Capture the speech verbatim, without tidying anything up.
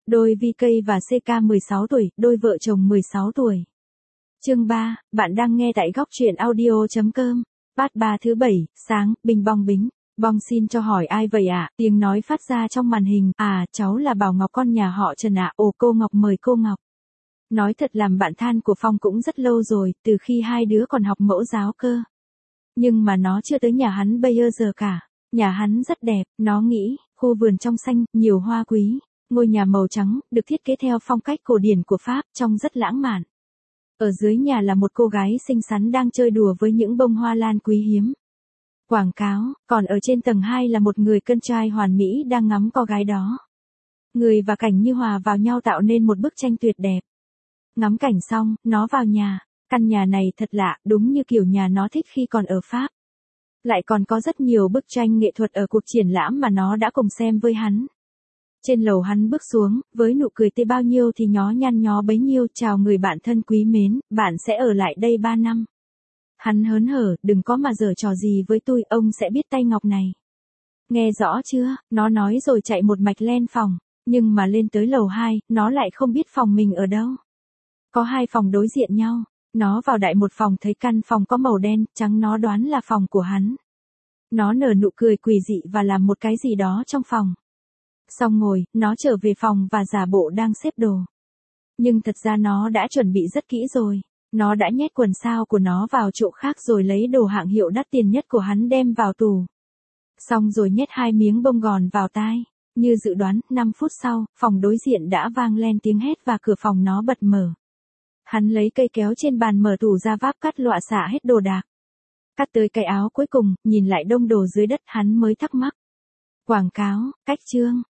Đôi vi ca và xê ca mười sáu tuổi, đôi vợ chồng mười sáu tuổi. Chương ba, bạn đang nghe tại góc truyện audio chấm com. Bát ba thứ bảy, sáng, bình bong bính. Bong xin cho hỏi ai vậy ạ? À? Tiếng nói phát ra trong màn hình. À, cháu là Bảo Ngọc con nhà họ Trần ạ. À. Ồ, cô Ngọc mời cô Ngọc. Nói thật làm bạn than của Phong cũng rất lâu rồi, từ khi hai đứa còn học mẫu giáo cơ. Nhưng mà nó chưa tới nhà hắn bây giờ cả. Nhà hắn rất đẹp, nó nghĩ, khu vườn trong xanh, nhiều hoa quý. Ngôi nhà màu trắng, được thiết kế theo phong cách cổ điển của Pháp, trông rất lãng mạn. Ở dưới nhà là một cô gái xinh xắn đang chơi đùa với những bông hoa lan quý hiếm. Quảng cáo, còn ở trên tầng hai là một người con trai hoàn mỹ đang ngắm cô gái đó. Người và cảnh như hòa vào nhau tạo nên một bức tranh tuyệt đẹp. Ngắm cảnh xong, nó vào nhà. Căn nhà này thật lạ, đúng như kiểu nhà nó thích khi còn ở Pháp. Lại còn có rất nhiều bức tranh nghệ thuật ở cuộc triển lãm mà nó đã cùng xem với hắn. Trên lầu hắn bước xuống, với nụ cười tươi bao nhiêu thì nhó nhăn nhó bấy nhiêu, chào người bạn thân quý mến, bạn sẽ ở lại đây ba năm. Hắn hớn hở, đừng có mà giở trò gì với tôi, ông sẽ biết tay Ngọc này. Nghe rõ chưa, nó nói rồi chạy một mạch lên phòng, nhưng mà lên tới lầu hai, nó lại không biết phòng mình ở đâu. Có hai phòng đối diện nhau, nó vào đại một phòng thấy căn phòng có màu đen, trắng nó đoán là phòng của hắn. Nó nở nụ cười quỷ dị và làm một cái gì đó trong phòng. Xong ngồi, nó trở về phòng và giả bộ đang xếp đồ. Nhưng thật ra nó đã chuẩn bị rất kỹ rồi. Nó đã nhét quần sao của nó vào chỗ khác rồi lấy đồ hạng hiệu đắt tiền nhất của hắn đem vào tủ. Xong rồi nhét hai miếng bông gòn vào tai. Như dự đoán, năm phút sau, phòng đối diện đã vang lên tiếng hét và cửa phòng nó bật mở. Hắn lấy cây kéo trên bàn mở tủ ra váp cắt lọa xả hết đồ đạc. Cắt tới cái áo cuối cùng, nhìn lại đông đồ dưới đất hắn mới thắc mắc. Quảng cáo, cách chương,